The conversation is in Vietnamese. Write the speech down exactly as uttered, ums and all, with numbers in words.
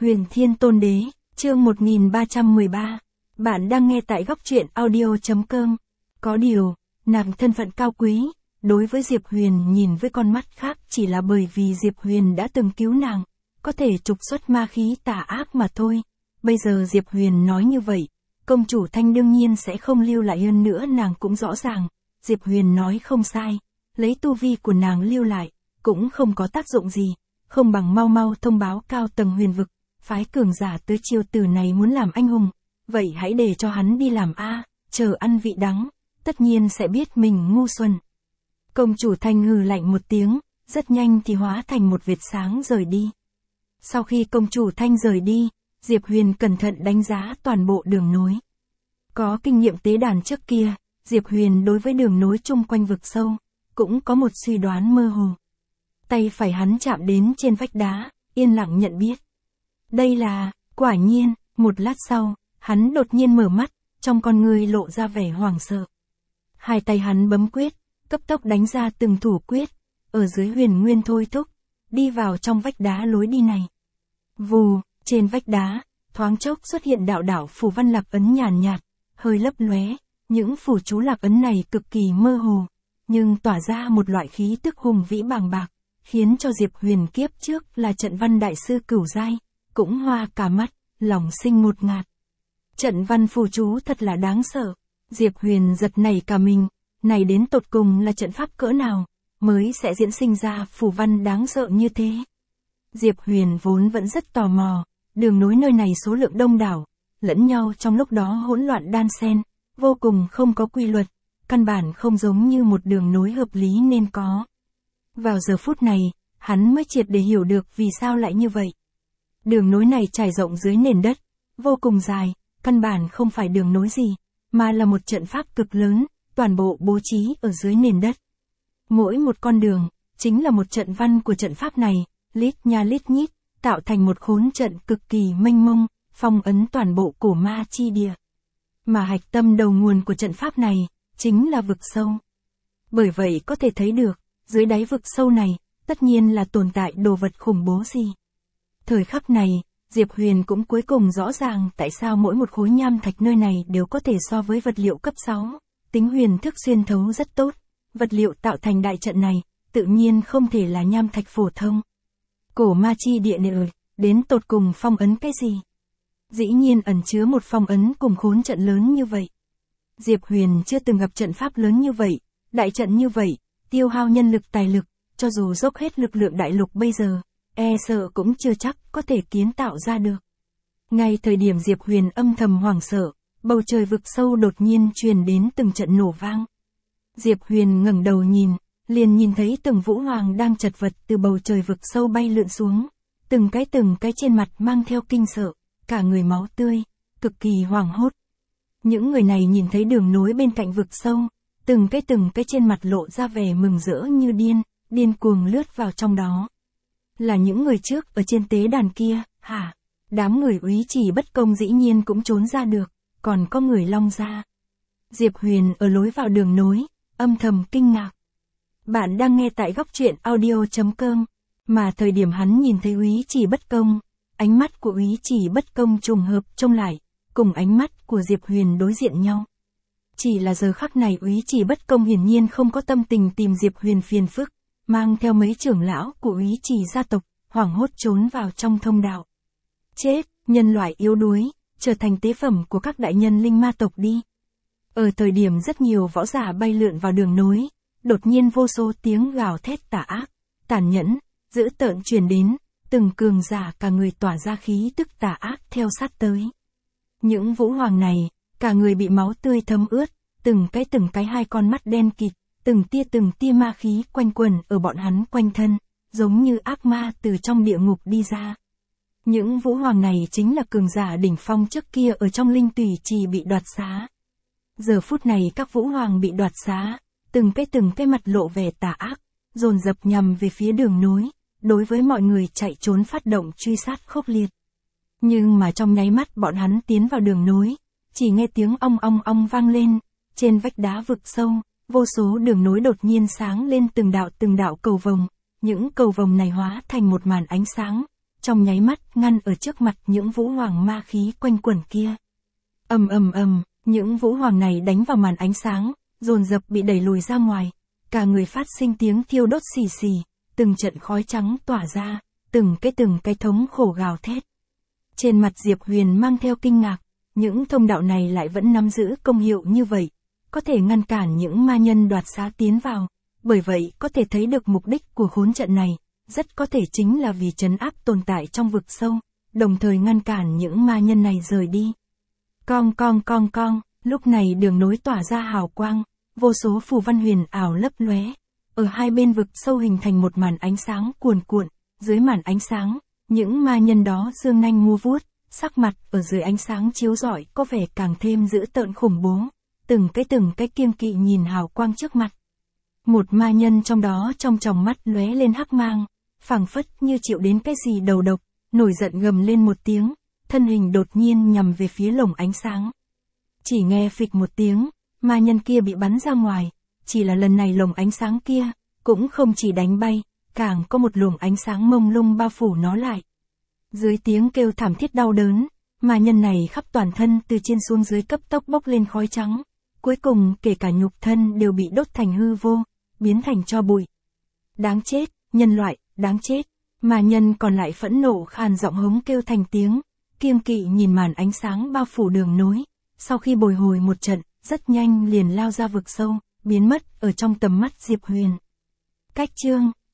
Huyền Thiên Tôn Đế, chương một nghìn ba trăm mười ba. Bạn đang nghe tại góc truyện audio chấm com. Có điều, nàng thân phận cao quý, đối với Diệp Huyền nhìn với con mắt khác chỉ là bởi vì Diệp Huyền đã từng cứu nàng, có thể trục xuất ma khí tà ác mà thôi. Bây giờ Diệp Huyền nói như vậy, công chủ Thanh đương nhiên sẽ không lưu lại, hơn nữa nàng cũng rõ ràng, Diệp Huyền nói không sai, lấy tu vi của nàng lưu lại, cũng không có tác dụng gì, không bằng mau mau thông báo cao tầng huyền vực, phái cường giả tới chiêu tử này muốn làm anh hùng, vậy hãy để cho hắn đi làm a, chờ ăn vị đắng, tất nhiên sẽ biết mình ngu xuẩn. Công chủ Thanh hừ lạnh một tiếng, rất nhanh thì hóa thành một vệt sáng rời đi. Sau khi công chủ Thanh rời đi, Diệp Huyền cẩn thận đánh giá toàn bộ đường nối. Có kinh nghiệm tế đàn trước kia, Diệp Huyền đối với đường nối chung quanh vực sâu, cũng có một suy đoán mơ hồ. Tay phải hắn chạm đến trên vách đá, yên lặng nhận biết. Đây là, quả nhiên, một lát sau, hắn đột nhiên mở mắt, trong con người lộ ra vẻ hoảng sợ. Hai tay hắn bấm quyết, cấp tốc đánh ra từng thủ quyết, ở dưới huyền nguyên thôi thúc, đi vào trong vách đá lối đi này. Vù, trên vách đá, thoáng chốc xuất hiện đạo đạo phù văn lạc ấn nhàn nhạt, hơi lấp lóe, những phù chú lạc ấn này cực kỳ mơ hồ, nhưng tỏa ra một loại khí tức hùng vĩ bàng bạc, khiến cho Diệp Huyền kiếp trước là trận văn đại sư cửu giai, cũng hoa cả mắt, lòng sinh ngột ngạt. Trận văn phù chú thật là đáng sợ, Diệp Huyền giật nảy cả mình, này đến tột cùng là trận pháp cỡ nào, mới sẽ diễn sinh ra phù văn đáng sợ như thế. Diệp Huyền vốn vẫn rất tò mò, đường nối nơi này số lượng đông đảo, lẫn nhau trong lúc đó hỗn loạn đan xen, vô cùng không có quy luật, căn bản không giống như một đường nối hợp lý nên có. Vào giờ phút này, hắn mới triệt để hiểu được vì sao lại như vậy. Đường nối này trải rộng dưới nền đất, vô cùng dài, căn bản không phải đường nối gì, mà là một trận pháp cực lớn, toàn bộ bố trí ở dưới nền đất. Mỗi một con đường, chính là một trận văn của trận pháp này, lít nha lít nhít, tạo thành một khốn trận cực kỳ mênh mông, phong ấn toàn bộ cổ ma chi địa. Mà hạch tâm đầu nguồn của trận pháp này, chính là vực sâu. Bởi vậy có thể thấy được, dưới đáy vực sâu này, tất nhiên là tồn tại đồ vật khủng bố gì. Thời khắc này, Diệp Huyền cũng cuối cùng rõ ràng tại sao mỗi một khối nham thạch nơi này đều có thể so với vật liệu cấp sáu, tính huyền thức xuyên thấu rất tốt, vật liệu tạo thành đại trận này, tự nhiên không thể là nham thạch phổ thông. Cổ ma chi địa này ơi, đến tột cùng phong ấn cái gì? Dĩ nhiên ẩn chứa một phong ấn cùng khốn trận lớn như vậy. Diệp Huyền chưa từng gặp trận pháp lớn như vậy, đại trận như vậy, tiêu hao nhân lực tài lực, cho dù dốc hết lực lượng đại lục bây giờ, e sợ cũng chưa chắc có thể kiến tạo ra được. Ngay thời điểm Diệp Huyền âm thầm hoảng sợ, bầu trời vực sâu đột nhiên truyền đến từng trận nổ vang. Diệp Huyền ngẩng đầu nhìn, liền nhìn thấy từng vũ hoàng đang chật vật từ bầu trời vực sâu bay lượn xuống, từng cái từng cái trên mặt mang theo kinh sợ, cả người máu tươi, cực kỳ hoảng hốt. Những người này nhìn thấy đường nối bên cạnh vực sâu, từng cái từng cái trên mặt lộ ra vẻ mừng rỡ như điên, điên cuồng lướt vào trong đó. Là những người trước ở trên tế đàn kia, hả? Đám người úy chỉ bất công dĩ nhiên cũng trốn ra được, còn có người long ra. Diệp Huyền ở lối vào đường nối, âm thầm kinh ngạc. Bạn đang nghe tại góc truyện audio chấm com, mà thời điểm hắn nhìn thấy úy chỉ bất công, ánh mắt của úy chỉ bất công trùng hợp trông lại, cùng ánh mắt của Diệp Huyền đối diện nhau. Chỉ là giờ khắc này úy chỉ bất công hiển nhiên không có tâm tình tìm Diệp Huyền phiền phức, mang theo mấy trưởng lão của úy chỉ gia tộc, hoảng hốt trốn vào trong thông đạo. Chết, nhân loại yếu đuối, trở thành tế phẩm của các đại nhân linh ma tộc đi. Ở thời điểm rất nhiều võ giả bay lượn vào đường nối, đột nhiên vô số tiếng gào thét tà ác, tàn nhẫn, dữ tợn truyền đến, từng cường giả cả người tỏa ra khí tức tà ác theo sát tới. Những vũ hoàng này, cả người bị máu tươi thấm ướt, từng cái từng cái hai con mắt đen kịt, từng tia từng tia ma khí quanh quẩn ở bọn hắn quanh thân, giống như ác ma từ trong địa ngục đi ra. Những vũ hoàng này chính là cường giả đỉnh phong trước kia ở trong linh tùy trì bị đoạt xá. Giờ phút này các vũ hoàng bị đoạt xá, từng cái từng cái mặt lộ vẻ tà ác, dồn dập nhằm về phía đường nối, đối với mọi người chạy trốn phát động truy sát khốc liệt. Nhưng mà trong nháy mắt bọn hắn tiến vào đường nối, chỉ nghe tiếng ong ong ong vang lên, trên vách đá vực sâu, vô số đường nối đột nhiên sáng lên từng đạo từng đạo cầu vồng, những cầu vồng này hóa thành một màn ánh sáng, trong nháy mắt ngăn ở trước mặt những vũ hoàng ma khí quanh quẩn kia. Ầm ầm ầm, những vũ hoàng này đánh vào màn ánh sáng, dồn dập bị đẩy lùi ra ngoài, cả người phát sinh tiếng thiêu đốt xì xì, từng trận khói trắng tỏa ra, từng cái từng cái thống khổ gào thét. Trên mặt Diệp Huyền mang theo kinh ngạc, những thông đạo này lại vẫn nắm giữ công hiệu như vậy, có thể ngăn cản những ma nhân đoạt xá tiến vào, bởi vậy có thể thấy được mục đích của khốn trận này, rất có thể chính là vì trấn áp tồn tại trong vực sâu, đồng thời ngăn cản những ma nhân này rời đi. Cong cong cong cong, lúc này đường nối tỏa ra hào quang, vô số phù văn huyền ảo lấp lóe, ở hai bên vực sâu hình thành một màn ánh sáng cuồn cuộn, dưới màn ánh sáng, những ma nhân đó giương nanh mua vuốt, sắc mặt ở dưới ánh sáng chiếu rọi có vẻ càng thêm dữ tợn khủng bố, từng cái từng cái kiêng kỵ nhìn hào quang trước mặt. Một ma nhân trong đó trong tròng mắt lóe lên hắc mang, phảng phất như chịu đến cái gì đầu độc, nổi giận gầm lên một tiếng, thân hình đột nhiên nhằm về phía lồng ánh sáng. Chỉ nghe phịch một tiếng, ma nhân kia bị bắn ra ngoài, chỉ là lần này lồng ánh sáng kia, cũng không chỉ đánh bay, càng có một luồng ánh sáng mông lung bao phủ nó lại. Dưới tiếng kêu thảm thiết đau đớn, ma nhân này khắp toàn thân từ trên xuống dưới cấp tốc bốc lên khói trắng, cuối cùng kể cả nhục thân đều bị đốt thành hư vô, biến thành tro bụi. Đáng chết, nhân loại, đáng chết. Ma nhân còn lại phẫn nộ khàn giọng hống kêu thành tiếng, kiêng kỵ nhìn màn ánh sáng bao phủ đường nối, sau khi bồi hồi một trận, rất nhanh liền lao ra vực sâu, biến mất ở trong tầm mắt Diệp Huyền. Cách chương